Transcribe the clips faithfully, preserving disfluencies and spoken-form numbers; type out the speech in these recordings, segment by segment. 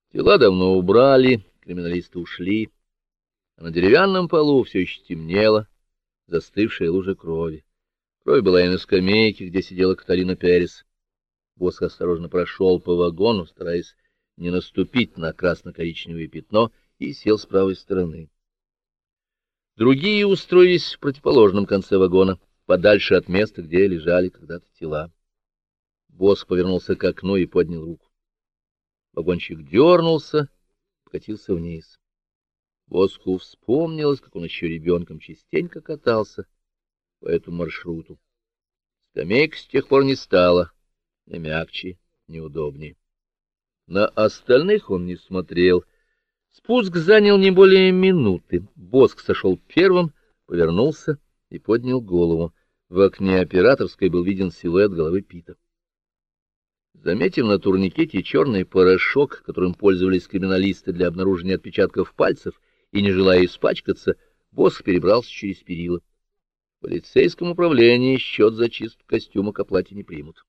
Тела давно убрали, криминалисты ушли, а на деревянном полу все еще темнело, застывшая лужа крови. Кровь была и на скамейке, где сидела Каталина Перес. Босх осторожно прошел по вагону, стараясь не наступить на красно-коричневое пятно, и сел с правой стороны. Другие устроились в противоположном конце вагона, подальше от места, где лежали когда-то тела. Босх повернулся к окну и поднял руку. Вагончик дернулся, покатился вниз. Босху вспомнилось, как он еще ребенком частенько катался по этому маршруту. Скамейка с тех пор не стала ни мягче, ни удобнее. На остальных он не смотрел. Спуск занял не более минуты. Босх сошел первым, повернулся и поднял голову. В окне операторской был виден силуэт головы Пита. Заметив на турникете черный порошок, которым пользовались криминалисты для обнаружения отпечатков пальцев, и, не желая испачкаться, Босх перебрался через перила. В полицейском управлении счет за чистку костюма к оплате не примут.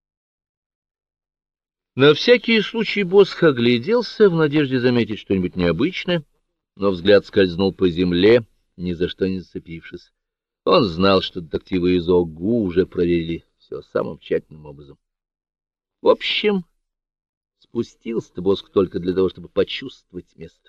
На всякий случай Босх огляделся в надежде заметить что-нибудь необычное, но взгляд скользнул по земле, ни за что не зацепившись. Он знал, что детективы из ОГУ уже проверили все самым тщательным образом. В общем, спустился Босх только для того, чтобы почувствовать место.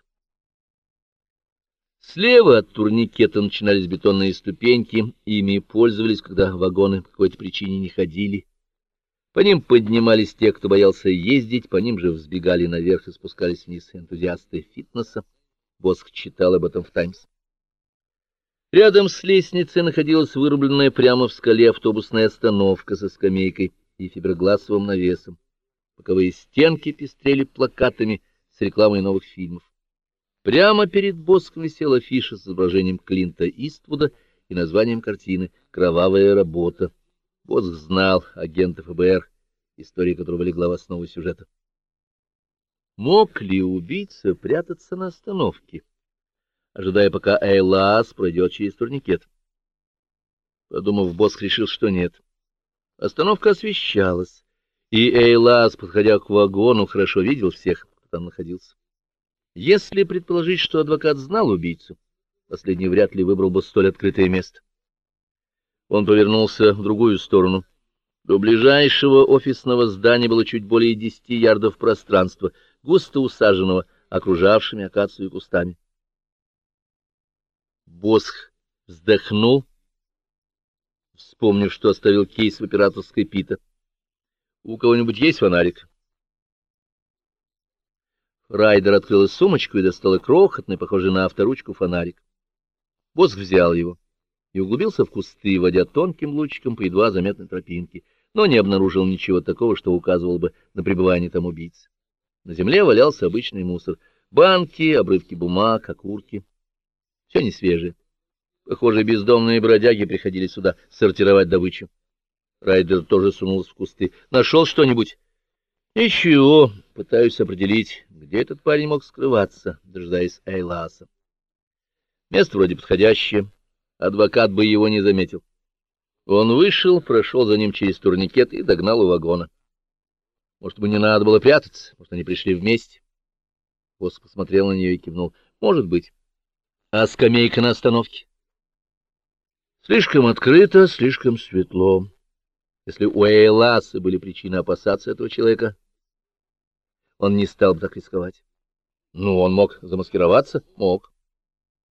Слева от турникета начинались бетонные ступеньки, ими пользовались, когда вагоны по какой-то причине не ходили. По ним поднимались те, кто боялся ездить, по ним же взбегали наверх и спускались вниз энтузиасты фитнеса. Босх читал об этом в «Таймс». Рядом с лестницей находилась вырубленная прямо в скале автобусная остановка со скамейкой и фиброгласовым навесом. Боковые стенки пестрели плакатами с рекламой новых фильмов. Прямо перед Босхом висела афиша с изображением Клинта Иствуда и названием картины «Кровавая работа». Босх знал агента ФБР, история которого легла в основу сюжета. Мог ли убийца прятаться на остановке, ожидая, пока Эйлаас пройдет через турникет? Подумав, Босх решил, что нет. Остановка освещалась, и Эйлаас, подходя к вагону, хорошо видел всех, кто там находился. Если предположить, что адвокат знал убийцу, последний вряд ли выбрал бы столь открытое место. Он повернулся в другую сторону. До ближайшего офисного здания было чуть более десяти ярдов пространства, густо усаженного окружавшими акацию кустами. Босх вздохнул, вспомнив, что оставил кейс в операторской Пита. У кого-нибудь есть фонарик? Райдер открыла сумочку и достала крохотный, похожий на авторучку, фонарик. Босх взял его и углубился в кусты, водя тонким лучиком по едва заметной тропинке, но не обнаружил ничего такого, что указывало бы на пребывание там убийцы. На земле валялся обычный мусор: банки, обрывки бумаг, окурки. Все не свежее. Похоже, бездомные бродяги приходили сюда сортировать добычу. Райдер тоже сунулся в кусты. Нашел что-нибудь? Ничего. Пытаюсь определить, где этот парень мог скрываться, дожидаясь Эйлааса. Место вроде подходящее. Адвокат бы его не заметил. Он вышел, прошел за ним через турникет и догнал у вагона. Может быть, не надо было прятаться? Может, они пришли вместе? Босх посмотрел на нее и кивнул. Может быть. А скамейка на остановке? Слишком открыто, слишком светло. Если у Эйлааса были причины опасаться этого человека, он не стал бы так рисковать. Ну, он мог замаскироваться? Мог.